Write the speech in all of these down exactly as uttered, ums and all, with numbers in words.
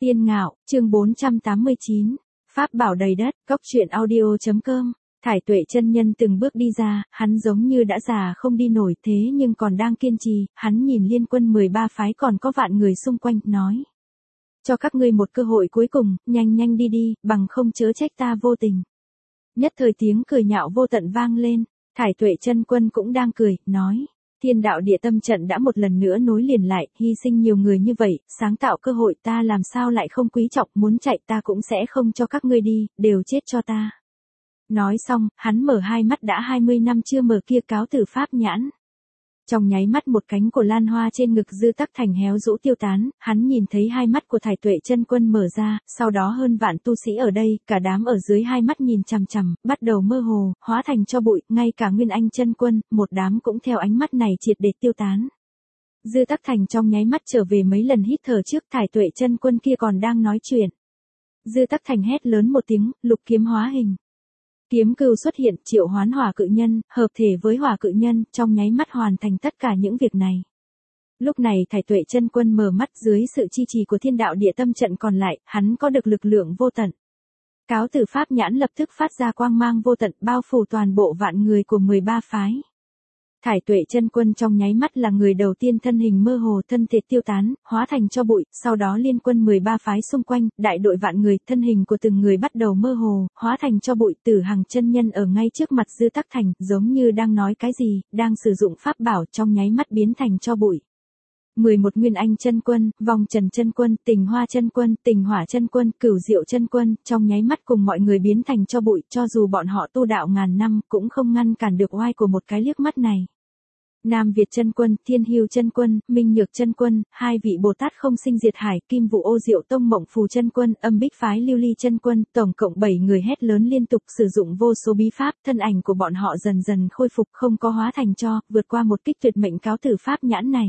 Tiên Ngạo, chương bốn trăm tám mươi chín, Pháp bảo đầy đất, cốc truyện audio.com. Thải Tuệ chân nhân từng bước đi ra, hắn giống như đã già không đi nổi thế nhưng còn đang kiên trì, hắn nhìn liên quân mười ba phái còn có vạn người xung quanh, nói. Cho các ngươi một cơ hội cuối cùng, nhanh nhanh đi đi, bằng không chớ trách ta vô tình. Nhất thời tiếng cười nhạo vô tận vang lên, Thải Tuệ chân quân cũng đang cười, nói. Thiên đạo địa tâm trận đã một lần nữa nối liền lại, hy sinh nhiều người như vậy, sáng tạo cơ hội ta làm sao lại không quý trọng, muốn chạy ta cũng sẽ không cho các ngươi đi, đều chết cho ta. Nói xong, hắn mở hai mắt đã hai mươi năm chưa mở kia cáo từ pháp nhãn. Trong nháy mắt một cánh của lan hoa trên ngực Dư Tắc Thành héo rũ tiêu tán, hắn nhìn thấy hai mắt của Thải Tuệ chân quân mở ra, sau đó hơn vạn tu sĩ ở đây, cả đám ở dưới hai mắt nhìn chằm chằm, bắt đầu mơ hồ, hóa thành cho bụi, ngay cả Nguyên Anh chân quân, một đám cũng theo ánh mắt này triệt để tiêu tán. Dư Tắc Thành trong nháy mắt trở về mấy lần hít thở trước, Thải Tuệ chân quân kia còn đang nói chuyện. Dư Tắc Thành hét lớn một tiếng, lục kiếm hóa hình. Kiếm cừu xuất hiện, triệu hoán hỏa cự nhân, hợp thể với hỏa cự nhân, trong nháy mắt hoàn thành tất cả những việc này. Lúc này Thải Tuệ chân quân mở mắt dưới sự chi trì của thiên đạo địa tâm trận còn lại, hắn có được lực lượng vô tận. Cáo từ pháp nhãn lập tức phát ra quang mang vô tận bao phủ toàn bộ vạn người của mười ba phái. Thải Tuệ chân quân trong nháy mắt là người đầu tiên thân hình mơ hồ thân thể tiêu tán, hóa thành cho bụi, sau đó liên quân mười ba phái xung quanh, đại đội vạn người, thân hình của từng người bắt đầu mơ hồ, hóa thành cho bụi. Tử Hằng chân nhân ở ngay trước mặt Dư Tắc Thành, giống như đang nói cái gì, đang sử dụng pháp bảo trong nháy mắt biến thành cho bụi. mười một Nguyên Anh chân quân, Vòng Trần chân quân, Tình Hoa chân quân, Tình Hỏa chân quân, Cửu Diệu chân quân, trong nháy mắt cùng mọi người biến thành cho bụi, cho dù bọn họ tu đạo ngàn năm, cũng không ngăn cản được oai của một cái liếc mắt này. Nam Việt chân quân, Thiên Hưu chân quân, Minh Nhược chân quân, hai vị Bồ Tát không sinh diệt hải, Kim Vũ Ô Diệu tông Mộng Phù chân quân, Âm Bích phái Lưu Ly chân quân, tổng cộng bảy người hét lớn liên tục sử dụng vô số bí pháp, thân ảnh của bọn họ dần dần khôi phục, không có hóa thành tro, vượt qua một kích tuyệt mệnh cáo tử pháp nhãn này.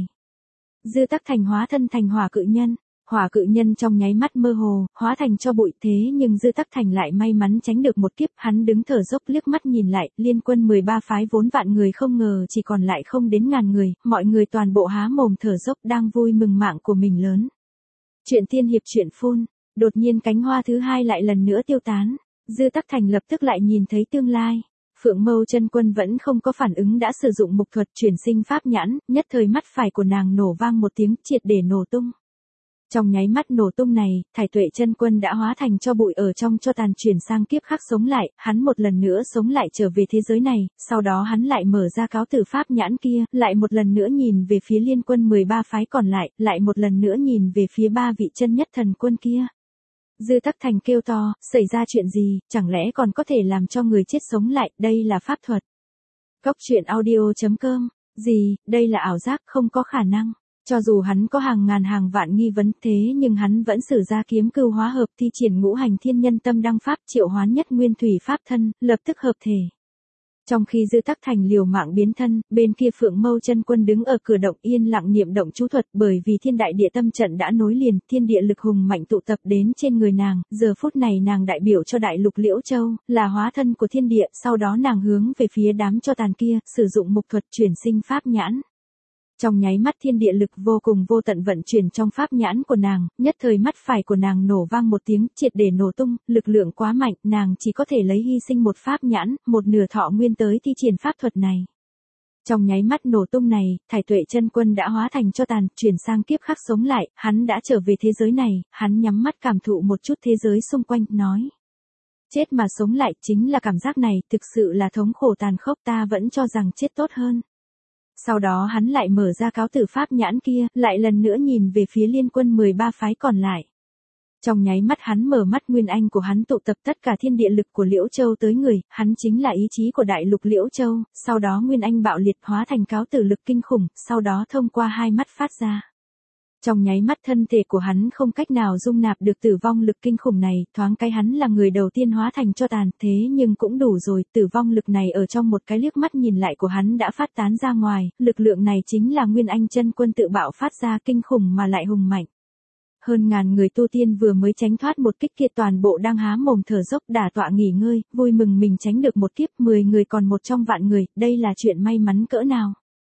Dư Tắc Thành hóa thân thành hỏa cự nhân. Hỏa cự nhân trong nháy mắt mơ hồ, hóa thành cho bụi, thế nhưng Dư Tắc Thành lại may mắn tránh được một kiếp, hắn đứng thở dốc liếc mắt nhìn lại, liên quân mười ba phái vốn vạn người không ngờ chỉ còn lại không đến ngàn người, mọi người toàn bộ há mồm thở dốc đang vui mừng mạng của mình lớn. Chuyện tiên hiệp chuyện phun, đột nhiên cánh hoa thứ hai lại lần nữa tiêu tán, Dư Tắc Thành lập tức lại nhìn thấy tương lai. Phượng Mâu chân quân vẫn không có phản ứng đã sử dụng mục thuật chuyển sinh pháp nhãn, nhất thời mắt phải của nàng nổ vang một tiếng triệt để nổ tung. Trong nháy mắt nổ tung này, Thải Tuệ chân quân đã hóa thành cho bụi ở trong cho tàn chuyển sang kiếp khác sống lại, hắn một lần nữa sống lại trở về thế giới này, sau đó hắn lại mở ra cáo tử pháp nhãn kia, lại một lần nữa nhìn về phía liên quân mười ba phái còn lại, lại một lần nữa nhìn về phía ba vị chân nhất thần quân kia. Dư Tắc Thành kêu to, xảy ra chuyện gì, chẳng lẽ còn có thể làm cho người chết sống lại, đây là pháp thuật. Cốc truyện audio.com, gì, đây là ảo giác, không có khả năng. Cho dù hắn có hàng ngàn hàng vạn nghi vấn thế nhưng hắn vẫn sử ra kiếm cừu hóa hợp thi triển ngũ hành thiên nhân tâm đăng pháp triệu hoán nhất nguyên thủy pháp thân, lập tức hợp thể. Trong khi Dư Tắc Thành liều mạng biến thân, bên kia Phượng Mâu chân quân đứng ở cửa động yên lặng niệm động chú thuật bởi vì thiên đại địa tâm trận đã nối liền, thiên địa lực hùng mạnh tụ tập đến trên người nàng, giờ phút này nàng đại biểu cho đại lục Liễu Châu, là hóa thân của thiên địa, sau đó nàng hướng về phía đám cho tàn kia, sử dụng mục thuật chuyển sinh pháp nhãn. Trong nháy mắt thiên địa lực vô cùng vô tận vận chuyển trong pháp nhãn của nàng, nhất thời mắt phải của nàng nổ vang một tiếng, triệt để nổ tung, lực lượng quá mạnh, nàng chỉ có thể lấy hy sinh một pháp nhãn, một nửa thọ nguyên tới thi triển pháp thuật này. Trong nháy mắt nổ tung này, Thải Tuệ chân quân đã hóa thành cho tàn, chuyển sang kiếp khác sống lại, hắn đã trở về thế giới này, hắn nhắm mắt cảm thụ một chút thế giới xung quanh, nói. Chết mà sống lại chính là cảm giác này, thực sự là thống khổ tàn khốc, ta vẫn cho rằng chết tốt hơn. Sau đó hắn lại mở ra cáo tử pháp nhãn kia, lại lần nữa nhìn về phía liên quân mười ba phái còn lại. Trong nháy mắt hắn mở mắt Nguyên Anh của hắn tụ tập tất cả thiên địa lực của Liễu Châu tới người, hắn chính là ý chí của đại lục Liễu Châu, sau đó Nguyên Anh bạo liệt hóa thành cáo tử lực kinh khủng, sau đó thông qua hai mắt phát ra. Trong nháy mắt thân thể của hắn không cách nào dung nạp được tử vong lực kinh khủng này, thoáng cái hắn là người đầu tiên hóa thành cho tàn, thế nhưng cũng đủ rồi, tử vong lực này ở trong một cái liếc mắt nhìn lại của hắn đã phát tán ra ngoài, lực lượng này chính là Nguyên Anh chân quân tự bạo phát ra kinh khủng mà lại hùng mạnh. Hơn ngàn người tu tiên vừa mới tránh thoát một kích kia toàn bộ đang há mồm thở dốc đả tọa nghỉ ngơi, vui mừng mình tránh được một kiếp, mười người còn một trong vạn người, đây là chuyện may mắn cỡ nào.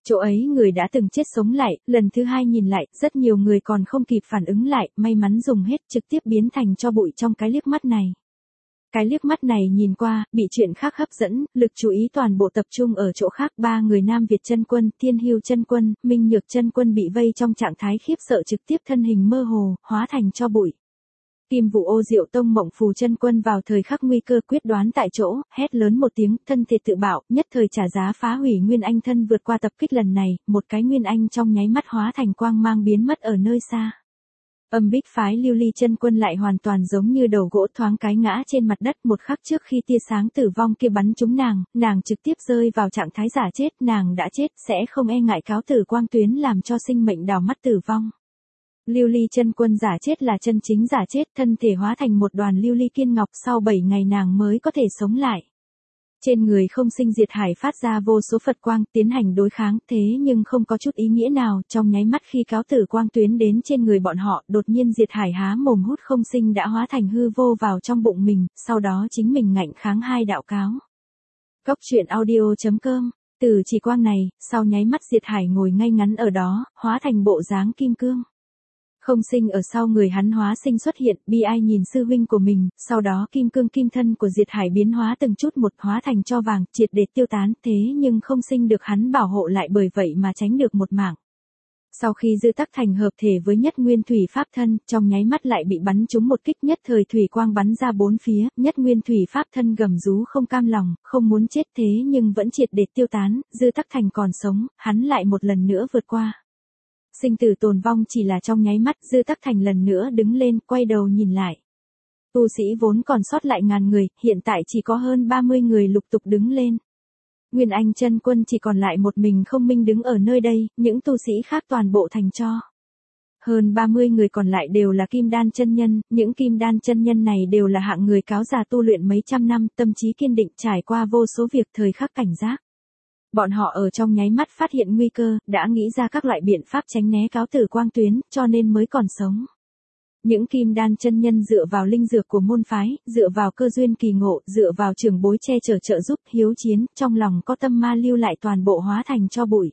Chỗ ấy người đã từng chết sống lại, lần thứ hai nhìn lại, rất nhiều người còn không kịp phản ứng lại, may mắn dùng hết trực tiếp biến thành tro bụi trong cái liếc mắt này. Cái liếc mắt này nhìn qua, bị chuyện khác hấp dẫn, lực chú ý toàn bộ tập trung ở chỗ khác. Ba người Nam Việt chân quân, Thiên Hưu chân quân, Minh Nhược chân quân bị vây trong trạng thái khiếp sợ trực tiếp thân hình mơ hồ, hóa thành tro bụi. Kim Vũ Ô Diệu Tông Mộng Phù chân quân vào thời khắc nguy cơ quyết đoán tại chỗ, hét lớn một tiếng, thân thể tự bạo, nhất thời trả giá phá hủy Nguyên Anh thân vượt qua tập kích lần này, một cái Nguyên Anh trong nháy mắt hóa thành quang mang biến mất ở nơi xa. Âm Bích phái Lưu Ly chân quân lại hoàn toàn giống như đầu gỗ thoáng cái ngã trên mặt đất, một khắc trước khi tia sáng tử vong kia bắn trúng nàng, nàng trực tiếp rơi vào trạng thái giả chết, nàng đã chết, sẽ không e ngại cáo tử quang tuyến làm cho sinh mệnh đào mắt tử vong. Lưu Ly chân quân giả chết là chân chính giả chết, thân thể hóa thành một đoàn lưu ly kiên ngọc, sau bảy ngày nàng mới có thể sống lại. Trên người không sinh diệt hải phát ra vô số Phật quang, tiến hành đối kháng, thế nhưng không có chút ý nghĩa nào, trong nháy mắt khi cáo tử quang tuyến đến trên người bọn họ, đột nhiên diệt hải há mồm hút không sinh đã hóa thành hư vô vào trong bụng mình, sau đó chính mình ngạnh kháng hai đạo cáo. Cốc truyện audio chấm com, từ chỉ quang này, sau nháy mắt diệt hải ngồi ngay ngắn ở đó, hóa thành bộ dáng kim cương. Không sinh ở sau người hắn hóa sinh xuất hiện, bi ai nhìn sư huynh của mình, sau đó kim cương kim thân của diệt hải biến hóa từng chút một hóa thành tro vàng, triệt để tiêu tán, thế nhưng không sinh được hắn bảo hộ lại, bởi vậy mà tránh được một mạng. Sau khi Dư Tắc Thành hợp thể với Nhất Nguyên Thủy Pháp Thân, trong nháy mắt lại bị bắn trúng một kích, nhất thời thủy quang bắn ra bốn phía, Nhất Nguyên Thủy Pháp Thân gầm rú không cam lòng, không muốn chết thế nhưng vẫn triệt để tiêu tán, Dư Tắc Thành còn sống, hắn lại một lần nữa vượt qua. Sinh tử tồn vong chỉ là trong nháy mắt, Dư Tắc Thành lần nữa đứng lên, quay đầu nhìn lại. Tu sĩ vốn còn sót lại ngàn người, hiện tại chỉ có hơn ba mươi người lục tục đứng lên. Nguyên Anh chân quân chỉ còn lại một mình Không Minh đứng ở nơi đây, những tu sĩ khác toàn bộ thành tro. Hơn ba mươi người còn lại đều là kim đan chân nhân, những kim đan chân nhân này đều là hạng người cáo già tu luyện mấy trăm năm, tâm trí kiên định, trải qua vô số việc, thời khắc cảnh giác. Bọn họ ở trong nháy mắt phát hiện nguy cơ, đã nghĩ ra các loại biện pháp tránh né cáo tử quang tuyến, cho nên mới còn sống. Những kim đan chân nhân dựa vào linh dược của môn phái, dựa vào cơ duyên kỳ ngộ, dựa vào trưởng bối che chở trợ giúp, hiếu chiến, trong lòng có tâm ma lưu lại toàn bộ hóa thành tro bụi.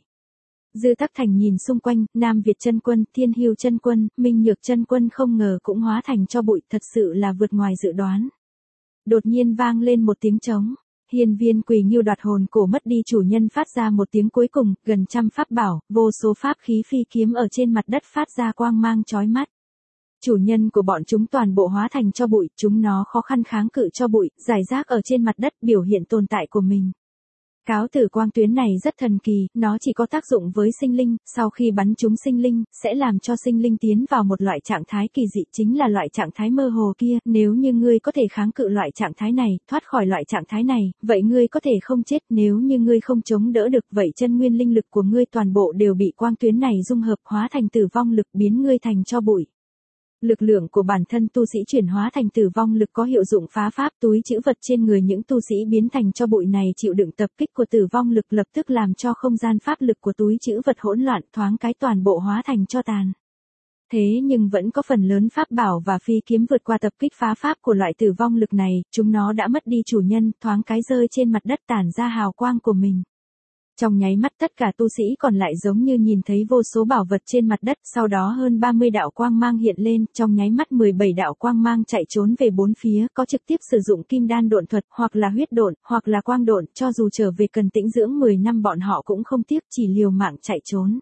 Dư Tắc Thành nhìn xung quanh, Nam Việt chân quân, Thiên Hưu chân quân, Minh Nhược chân quân không ngờ cũng hóa thành tro bụi, thật sự là vượt ngoài dự đoán. Đột nhiên vang lên một tiếng trống. Hiên Viên Quỳ Ngưu đoạt hồn cổ mất đi chủ nhân phát ra một tiếng cuối cùng, gần trăm pháp bảo, vô số pháp khí phi kiếm ở trên mặt đất phát ra quang mang chói mắt. Chủ nhân của bọn chúng toàn bộ hóa thành tro bụi, chúng nó khó khăn kháng cự tro bụi, rải rác ở trên mặt đất biểu hiện tồn tại của mình. Cáo tử quang tuyến này rất thần kỳ, nó chỉ có tác dụng với sinh linh, sau khi bắn trúng sinh linh, sẽ làm cho sinh linh tiến vào một loại trạng thái kỳ dị, chính là loại trạng thái mơ hồ kia, nếu như ngươi có thể kháng cự loại trạng thái này, thoát khỏi loại trạng thái này, vậy ngươi có thể không chết, nếu như ngươi không chống đỡ được, vậy chân nguyên linh lực của ngươi toàn bộ đều bị quang tuyến này dung hợp hóa thành tử vong lực biến ngươi thành tro bụi. Lực lượng của bản thân tu sĩ chuyển hóa thành tử vong lực có hiệu dụng phá pháp, túi trữ vật trên người những tu sĩ biến thành tro bụi này chịu đựng tập kích của tử vong lực lập tức làm cho không gian pháp lực của túi trữ vật hỗn loạn, thoáng cái toàn bộ hóa thành tro tàn. Thế nhưng vẫn có phần lớn pháp bảo và phi kiếm vượt qua tập kích phá pháp của loại tử vong lực này, chúng nó đã mất đi chủ nhân, thoáng cái rơi trên mặt đất tản ra hào quang của mình. Trong nháy mắt tất cả tu sĩ còn lại giống như nhìn thấy vô số bảo vật trên mặt đất, sau đó hơn ba mươi đạo quang mang hiện lên, trong nháy mắt mười bảy đạo quang mang chạy trốn về bốn phía, có trực tiếp sử dụng kim đan độn thuật, hoặc là huyết độn, hoặc là quang độn, cho dù trở về cần tĩnh dưỡng mười năm bọn họ cũng không tiếc, chỉ liều mạng chạy trốn.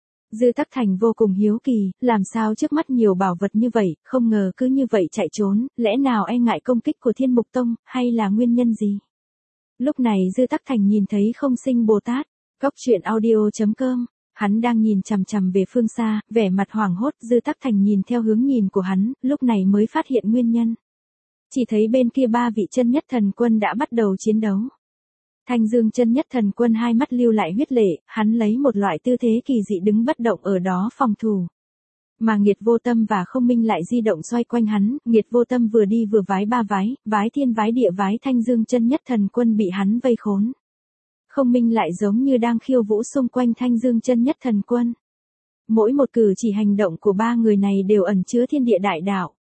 Dư Tắc Thành vô cùng hiếu kỳ, làm sao trước mắt nhiều bảo vật như vậy, không ngờ cứ như vậy chạy trốn, lẽ nào e ngại công kích của Thiên Mục Tông, hay là nguyên nhân gì? Lúc này Dư Tắc Thành nhìn thấy Không Sinh Bồ Tát, cốc truyện audio chấm com, hắn đang nhìn chằm chằm về phương xa, vẻ mặt hoảng hốt, Dư Tắc Thành nhìn theo hướng nhìn của hắn, lúc này mới phát hiện nguyên nhân. Chỉ thấy bên kia ba vị chân nhất thần quân đã bắt đầu chiến đấu. Thanh Dương chân nhất thần quân hai mắt lưu lại huyết lệ, hắn lấy một loại tư thế kỳ dị đứng bất động ở đó phòng thủ. Mà Nghiệt Vô Tâm và Không Minh lại di động xoay quanh hắn, Nghiệt Vô Tâm vừa đi vừa vái ba vái, vái thiên vái địa vái Thanh Dương chân nhất thần quân bị hắn vây khốn. Không Minh lại giống như đang khiêu vũ xung quanh Thanh Dương chân nhất thần quân. Mỗi một cử chỉ hành động của ba người này đều ẩn chứa thiên địa đại đạo.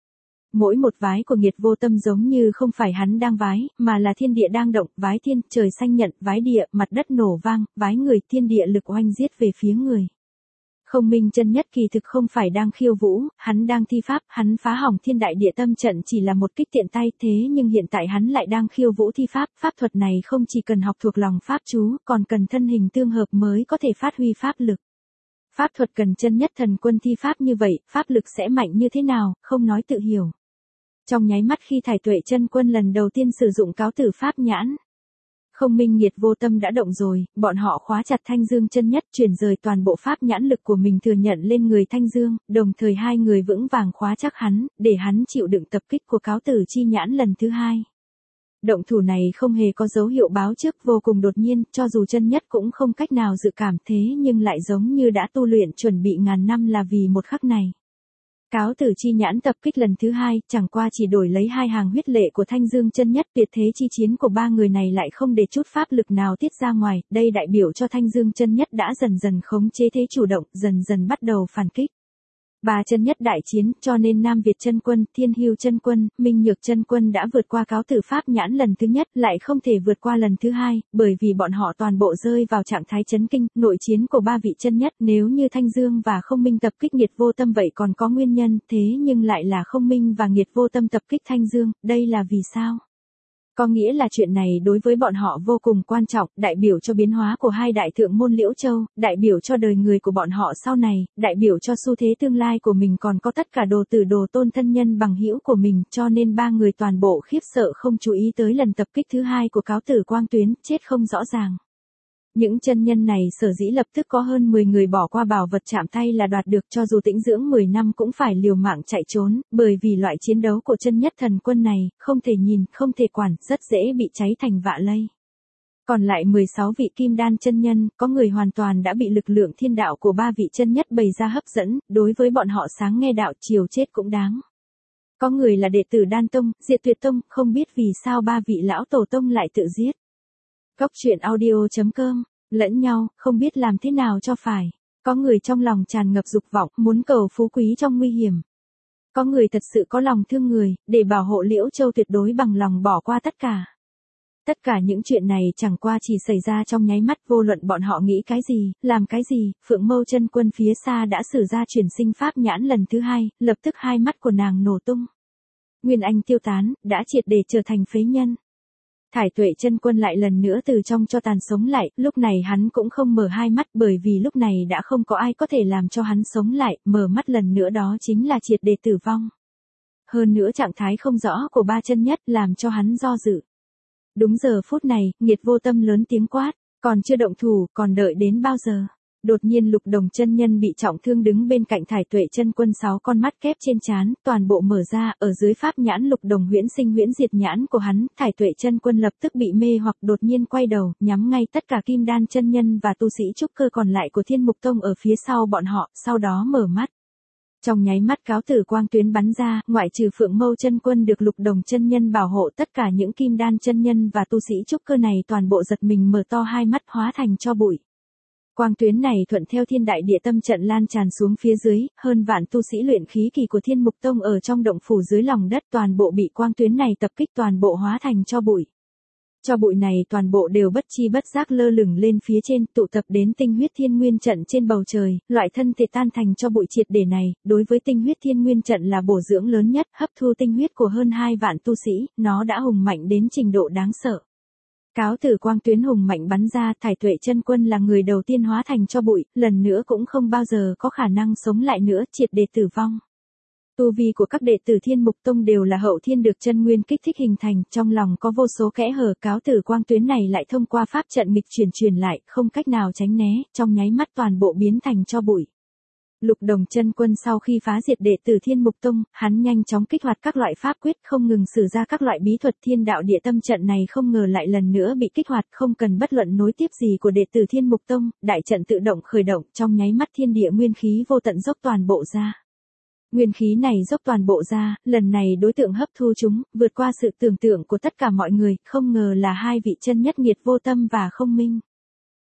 Mỗi một vái của Nhiệt Vô Tâm giống như không phải hắn đang vái, mà là thiên địa đang động, vái thiên, trời xanh nhận, vái địa, mặt đất nổ vang, vái người, thiên địa lực oanh giết về phía người. Không Minh chân nhất kỳ thực không phải đang khiêu vũ, hắn đang thi pháp, hắn phá hỏng thiên đại địa tâm trận chỉ là một kích tiện tay, thế nhưng hiện tại hắn lại đang khiêu vũ thi pháp, pháp thuật này không chỉ cần học thuộc lòng pháp chú, còn cần thân hình tương hợp mới có thể phát huy pháp lực. Pháp thuật cần chân nhất thần quân thi pháp như vậy, pháp lực sẽ mạnh như thế nào, không nói tự hiểu. Trong nháy mắt khi Thải Tuệ chân quân lần đầu tiên sử dụng cáo tử pháp nhãn, Không Minh Nhiệt Vô Tâm đã động rồi, bọn họ khóa chặt Thanh Dương chân nhất, chuyển rời toàn bộ pháp nhãn lực của mình thừa nhận lên người Thanh Dương, đồng thời hai người vững vàng khóa chắc hắn, để hắn chịu đựng tập kích của cáo tử chi nhãn lần thứ hai. Động thủ này không hề có dấu hiệu báo trước, vô cùng đột nhiên, cho dù chân nhất cũng không cách nào dự cảm, thế nhưng lại giống như đã tu luyện chuẩn bị ngàn năm là vì một khắc này. Cáo tử chi nhãn tập kích lần thứ hai, chẳng qua chỉ đổi lấy hai hàng huyết lệ của Thanh Dương chân nhất, tuyệt thế chi chiến của ba người này lại không để chút pháp lực nào tiết ra ngoài, đây đại biểu cho Thanh Dương chân nhất đã dần dần khống chế thế chủ động, dần dần bắt đầu phản kích. Ba chân nhất đại chiến, cho nên Nam Việt chân quân, Thiên Hưu chân quân, Minh Nhược chân quân đã vượt qua cáo tử pháp nhãn lần thứ nhất, lại không thể vượt qua lần thứ hai, bởi vì bọn họ toàn bộ rơi vào trạng thái chấn kinh. Nội chiến của ba vị chân nhất, nếu như Thanh Dương và Không Minh tập kích Nhiệt Vô Tâm vậy còn có nguyên nhân, thế nhưng lại là Không Minh và Nhiệt Vô Tâm tập kích Thanh Dương, đây là vì sao? Có nghĩa là chuyện này đối với bọn họ vô cùng quan trọng, đại biểu cho biến hóa của hai đại thượng môn Liễu Châu, đại biểu cho đời người của bọn họ sau này, đại biểu cho xu thế tương lai của mình, còn có tất cả đồ tử đồ tôn thân nhân bằng hữu của mình, cho nên ba người toàn bộ khiếp sợ không chú ý tới lần tập kích thứ hai của cáo tử Quang Tuyến, chết không rõ ràng. Những chân nhân này sở dĩ lập tức có hơn mười người bỏ qua bảo vật chạm tay là đoạt được, cho dù tĩnh dưỡng mười năm cũng phải liều mạng chạy trốn, bởi vì loại chiến đấu của chân nhất thần quân này, không thể nhìn, không thể quản, rất dễ bị cháy thành vạ lây. Còn lại mười sáu vị kim đan chân nhân, có người hoàn toàn đã bị lực lượng thiên đạo của ba vị chân nhất bày ra hấp dẫn, đối với bọn họ sáng nghe đạo, chiều chết cũng đáng. Có người là đệ tử Đan Tông, Diệt Tuyệt Tông, không biết vì sao ba vị lão tổ tông lại tự giết. Góc truyện audio chấm com, lẫn nhau, không biết làm thế nào cho phải. Có người trong lòng tràn ngập dục vọng, muốn cầu phú quý trong nguy hiểm. Có người thật sự có lòng thương người, để bảo hộ Liễu Châu tuyệt đối bằng lòng bỏ qua tất cả. Tất cả những chuyện này chẳng qua chỉ xảy ra trong nháy mắt, vô luận bọn họ nghĩ cái gì, làm cái gì, Phượng Mâu chân quân phía xa đã sử ra chuyển sinh pháp nhãn lần thứ hai, lập tức hai mắt của nàng nổ tung. Nguyên Anh tiêu tán, đã triệt để trở thành phế nhân. Thải Tuệ chân quân lại lần nữa từ trong cho tàn sống lại, lúc này hắn cũng không mở hai mắt, bởi vì lúc này đã không có ai có thể làm cho hắn sống lại, mở mắt lần nữa đó chính là triệt để tử vong. Hơn nữa trạng thái không rõ của ba chân nhất làm cho hắn do dự. Đúng giờ phút này, Nhiệt Vô Tâm lớn tiếng quát, còn chưa động thủ, còn đợi đến bao giờ? Đột nhiên Lục Đồng chân nhân bị trọng thương đứng bên cạnh Thải Tuệ chân quân, sáu con mắt kép trên trán, toàn bộ mở ra, ở dưới pháp nhãn Lục Đồng huyễn sinh huyễn diệt nhãn của hắn, Thải Tuệ chân quân lập tức bị mê hoặc, đột nhiên quay đầu, nhắm ngay tất cả kim đan chân nhân và tu sĩ trúc cơ còn lại của Thiên Mục Tông ở phía sau bọn họ, sau đó mở mắt. Trong nháy mắt cáo tử Quang Tuyến bắn ra, ngoại trừ Phượng Mâu chân quân được Lục Đồng chân nhân bảo hộ, tất cả những kim đan chân nhân và tu sĩ trúc cơ này toàn bộ giật mình mở to hai mắt, hóa thành tro bụi. Quang tuyến này thuận theo thiên đại địa tâm trận lan tràn xuống phía dưới, hơn vạn tu sĩ luyện khí kỳ của Thiên Mục Tông ở trong động phủ dưới lòng đất toàn bộ bị quang tuyến này tập kích, toàn bộ hóa thành tro bụi. Tro bụi này toàn bộ đều bất chi bất giác lơ lửng lên phía trên, tụ tập đến tinh huyết thiên nguyên trận trên bầu trời, loại thân thể tan thành tro bụi triệt để này, đối với tinh huyết thiên nguyên trận là bổ dưỡng lớn nhất, hấp thu tinh huyết của hơn hai vạn tu sĩ, nó đã hùng mạnh đến trình độ đáng sợ. Cáo tử Quang Tuyến hùng mạnh bắn ra, Thải Tuệ chân quân là người đầu tiên hóa thành tro bụi, lần nữa cũng không bao giờ có khả năng sống lại nữa, triệt để tử vong. Tu vi của các đệ tử Thiên Mục Tông đều là hậu thiên được chân nguyên kích thích hình thành, trong lòng có vô số kẽ hở, cáo tử Quang Tuyến này lại thông qua pháp trận nghịch chuyển truyền lại, không cách nào tránh né, trong nháy mắt toàn bộ biến thành tro bụi. Lục Đồng chân quân sau khi phá diệt đệ tử Thiên Mục Tông, hắn nhanh chóng kích hoạt các loại pháp quyết, không ngừng sử ra các loại bí thuật, thiên đạo địa tâm trận này không ngờ lại lần nữa bị kích hoạt, không cần bất luận nối tiếp gì của đệ tử Thiên Mục Tông, đại trận tự động khởi động, trong nháy mắt thiên địa nguyên khí vô tận dốc toàn bộ ra. Nguyên khí này dốc toàn bộ ra, lần này đối tượng hấp thu chúng, vượt qua sự tưởng tượng của tất cả mọi người, không ngờ là hai vị chân nhất Nhiệt Vô Tâm và Không Minh.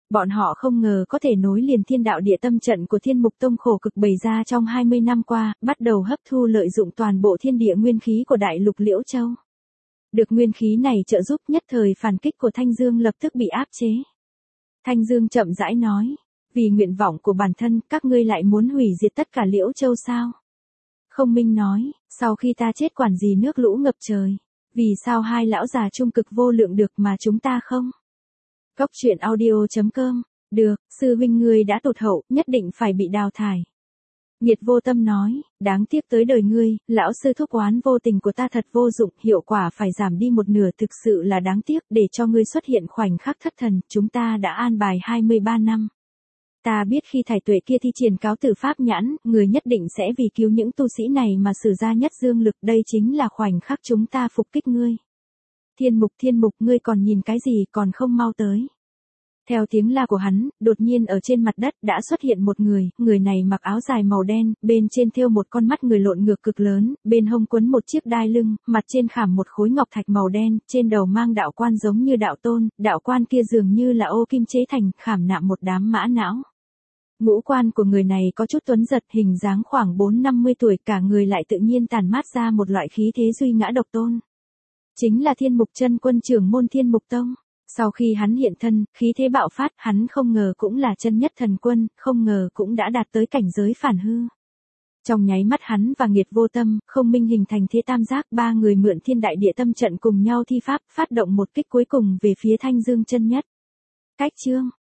Bọn họ không ngờ có thể nối liền thiên đạo địa tâm trận của Thiên Mục Tông khổ cực bày ra trong hai mươi năm qua, bắt đầu hấp thu lợi dụng toàn bộ thiên địa nguyên khí của đại lục Liễu Châu. Được nguyên khí này trợ giúp, nhất thời phản kích của Thanh Dương lập tức bị áp chế. Thanh Dương chậm rãi nói, vì nguyện vọng của bản thân, các ngươi lại muốn hủy diệt tất cả Liễu Châu sao? Không Minh nói, sau khi ta chết quản gì nước lũ ngập trời, vì sao hai lão già trung cực vô lượng được mà chúng ta không? Cốc truyện audio chấm com, được, sư huynh ngươi đã tụt hậu, nhất định phải bị đào thải. Nhiệt Vô Tâm nói, đáng tiếc tới đời ngươi, lão sư thúc oán vô tình của ta thật vô dụng, hiệu quả phải giảm đi một nửa, thực sự là đáng tiếc, để cho ngươi xuất hiện khoảnh khắc thất thần, chúng ta đã an bài hai mươi ba năm. Ta biết khi thải tuệ kia thi triển cáo tử pháp nhãn, người nhất định sẽ vì cứu những tu sĩ này mà sử ra nhất dương lực, đây chính là khoảnh khắc chúng ta phục kích ngươi. Thiên Mục, Thiên Mục, ngươi còn nhìn cái gì, còn không mau tới. Theo tiếng la của hắn, đột nhiên ở trên mặt đất đã xuất hiện một người, người này mặc áo dài màu đen, bên trên thêu một con mắt người lộn ngược cực lớn, bên hông quấn một chiếc đai lưng, mặt trên khảm một khối ngọc thạch màu đen, trên đầu mang đạo quan giống như đạo tôn, đạo quan kia dường như là ô kim chế thành, khảm nạm một đám mã não. Ngũ quan của người này có chút tuấn giật, hình dáng khoảng bốn năm mươi tuổi, cả người lại tự nhiên tản mát ra một loại khí thế duy ngã độc tôn. Chính là Thiên Mục chân quân trưởng môn Thiên Mục Tông. Sau khi hắn hiện thân, khí thế bạo phát, hắn không ngờ cũng là chân nhất thần quân, không ngờ cũng đã đạt tới cảnh giới phản hư. Trong nháy mắt hắn và Nhiệt Vô Tâm, Không Minh hình thành thế tam giác, ba người mượn thiên đại địa tâm trận cùng nhau thi pháp, phát động một kích cuối cùng về phía Thanh Dương chân nhất. Cách chương